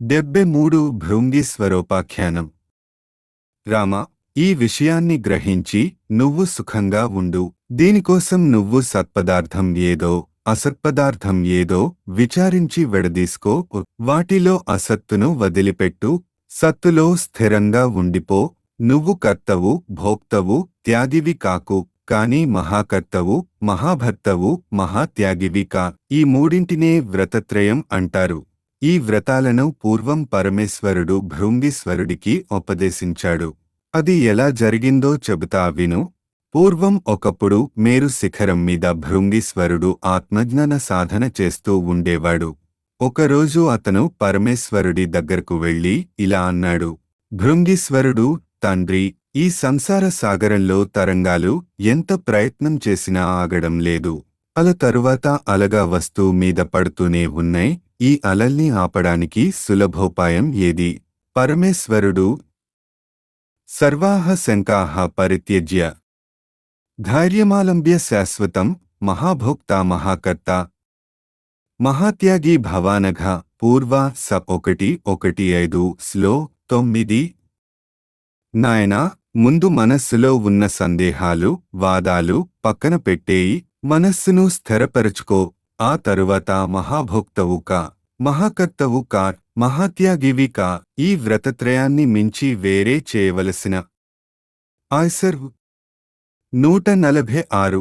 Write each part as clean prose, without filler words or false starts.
73 భృంగీశ్వరోపాఖ్యానం. రామ, ఈ విషయాన్ని గ్రహించి నువ్వు సుఖంగా ఉండు. దీనికోసం నువ్వు సత్పదార్థం ఏదో అసత్పదార్థం ఏదో విచారించి విడదీసుకో. వాటిలో అసత్తును వదిలిపెట్టు, సత్తులో స్థిరంగా ఉండిపో. నువ్వు కర్తవు, భోక్తవు, త్యాగివి కాకు, కాని మహాకర్తవు, మహాభర్తవు, మహాత్యాగివి కా. ఈ మూడింటినే వ్రతత్రయం అంటారు. ఈ వ్రతాలను పూర్వం పరమేశ్వరుడు భృంగీశ్వరుడికి ఉపదేశించాడు. అది ఎలా జరిగిందో చెబుతా విను. పూర్వం ఒకప్పుడు మేరు శిఖరం మీద భృంగీశ్వరుడు ఆత్మజ్ఞాన సాధన చేస్తూ ఉండేవాడు. ఒకరోజు అతను పరమేశ్వరుడి దగ్గరకు వెళ్ళి ఇలా అన్నాడు. భృంగీశ్వరుడు, తండ్రి, ఈ సంసార సాగరంలో తరంగాలు ఎంత ప్రయత్నం చేసినా ఆగడం లేదు. అల తరువాత అలగా వస్తూ మీద పడుతూనే ఉన్నాయి. ఈ అలల్ని ఆపడానికి సులభోపాయం ఏది? పరమేశ్వరుడు సర్వాహ శంకాః పరిత్యజ్య ధైర్యమాలంబ్య శాశ్వతం మహాభోక్త మహాకర్త మహాత్యాగి భవానఘ. పూర్వ స 1:1-5 స్లో 9. నాయనా, ముందు మనస్సులో ఉన్న సందేహాలు, వాదాలు పక్కన పెట్టేయి. మనస్సును స్థిరపరచుకో. ఆ తరువాత మహాభోక్తవు కా, మహాకర్తవు కా, మహాత్యాగివి కా. ఈ వ్రతత్రయాన్ని మించి వేరే చేయవలసిన ఆయ్సర్ 146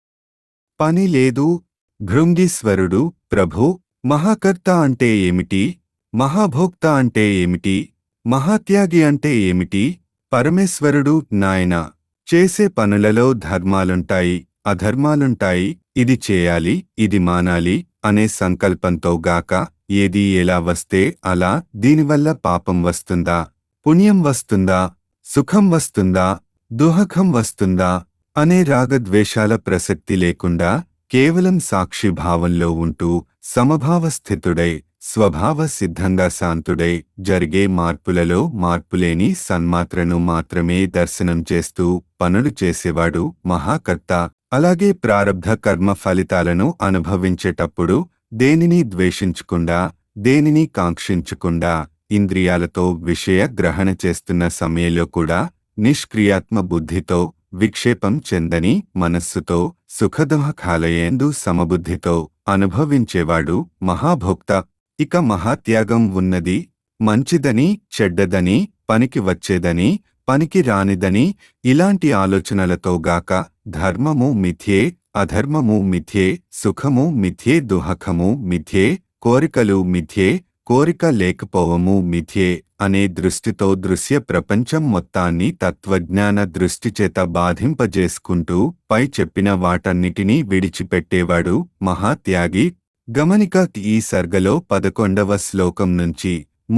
పని లేదు. భృంగీశ్వరుడు, ప్రభూ, మహాకర్త అంటే ఏమిటి? మహాభోక్త అంటే ఏమిటి? మహాత్యాగి అంటే ఏమిటి? పరమేశ్వరుడు, నాయనా, చేసే పనులలో ధర్మాలుంటాయి, అధర్మాలుంటాయి. ఇది చేయాలి, ఇది మానాలి అనే సంకల్పంతో గాక ఏది ఎలా వస్తే అలా. దీనివల్ల పాపం వస్తుందా, పుణ్యం వస్తుందా, సుఖం వస్తుందా, దుఃఖం వస్తుందా అనే రాగద్వేషాల ప్రసక్తి లేకుండా కేవలం సాక్షిభావంలో ఉంటూ సమభావస్థితుడై స్వభావ సిద్ధంగా శాంతుడై జరిగే మార్పులలో మార్పులేని సన్మాత్రను మాత్రమే దర్శనం చేస్తూ పనులు చేసేవాడు మహాకర్త. అలాగే ప్రారబ్ధ కర్మ ఫలితాలను అనుభవించేటప్పుడు దేనిని ద్వేషించకుండా, దేనిని కాంక్షించకుండా ఇంద్రియాలతో విషయ గ్రహణ చేస్తున్న సమయంలో కూడా నిష్క్రియాత్మ బుద్ధితో, విక్షేపం చెందని మనస్సుతో, సుఖదుఃఖాలయందు సమబుద్ధితో అనుభవించేవాడు మహాభోక్త. ఇక మహాత్యాగం ఉన్నది. మంచిదని, చెడ్డదని, పనికి వచ్చేదని, పనికి రానిదని ఇలాంటి ఆలోచనలతో గాక ధర్మము మిథ్యే, అధర్మము మిథ్యే, సుఖము మిథ్యే, దుఃఖము మిథ్యే, కోరికలు మిథ్యే, కోరిక లేకపోవము మిథ్యే అనే దృష్టితో దృశ్య ప్రపంచం మొత్తాన్ని తత్వజ్ఞాన దృష్టిచేత బాధింపజేసుకుంటూ పై చెప్పిన వాటన్నిటినీ విడిచిపెట్టేవాడు మహాత్యాగి. గమనిక, ఈ సర్గలో 11వ శ్లోకం నుంచి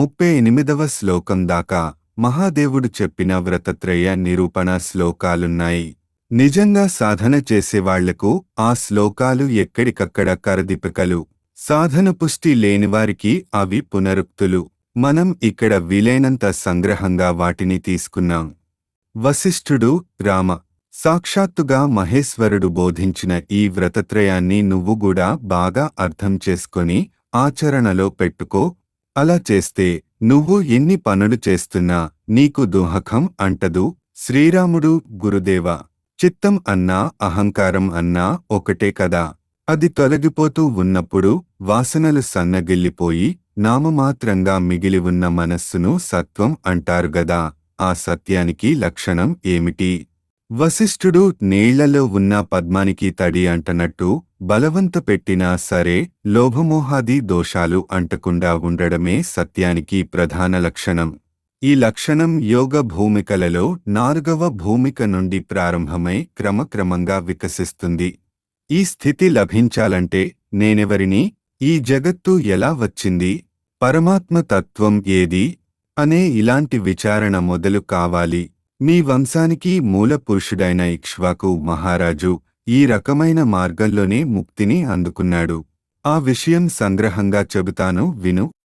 38వ శ్లోకం దాకా మహాదేవుడు చెప్పిన వ్రతత్రయ నిరూపణ శ్లోకాలున్నాయి. నిజంగా సాధన చేసేవాళ్లకు ఆ శ్లోకాలు ఎక్కడికక్కడ కరదీపికలు. సాధన పుష్టి లేనివారికి అవి పునరుక్తులు. మనం ఇక్కడ వీలైనంత సంగ్రహంగా వాటిని తీసుకున్నాం. వశిష్ఠుడు, రామ, సాక్షాత్తుగా మహేశ్వరుడు బోధించిన ఈ వ్రతత్రయాన్ని నువ్వు కూడా బాగా అర్థం చేసుకొని ఆచరణలో పెట్టుకో. అలా చేస్తే నువ్వు ఎన్ని పనులు చేస్తున్నా నీకు దుఃఖం అంటదు. శ్రీరాముడు, గురుదేవా, చిత్తం అన్నా అహంకారం అన్నా ఒకటే కదా. అది తొలగిపోతూ ఉన్నప్పుడు వాసనలు సన్నగిల్లిపోయి నామమాత్రంగా మిగిలి ఉన్న మనస్సును సత్వం అంటారుగదా. ఆ సత్యానికి లక్షణం ఏమిటి? వశిష్ఠుడు నీళ్లలో ఉన్న పద్మానికి తడి అంటనట్టు బలవంత పెట్టినా సరే లోభమోహాది దోషాలు అంటకుండా ఉండడమే సత్యానికి ప్రధాన లక్షణం. ఈ లక్షణం యోగ భూమికలలో 4వ భూమిక నుండి ప్రారంభమై క్రమక్రమంగా వికసిస్తుంది. ఈ స్థితి లభించాలంటే నేనెవరిని, ఈ జగత్తు ఎలా వచ్చింది, పరమాత్మ తత్వం ఏది అనే ఇలాంటి విచారణ మొదలు కావాలి. మీ వంశానికి మూల పురుషుడైన ఇక్ష్వాకు మహారాజు ఈ రకమైన మార్గంలోనే ముక్తిని అందుకున్నాడు. ఆ విషయం సంగ్రహంగా చెబుతాను విను.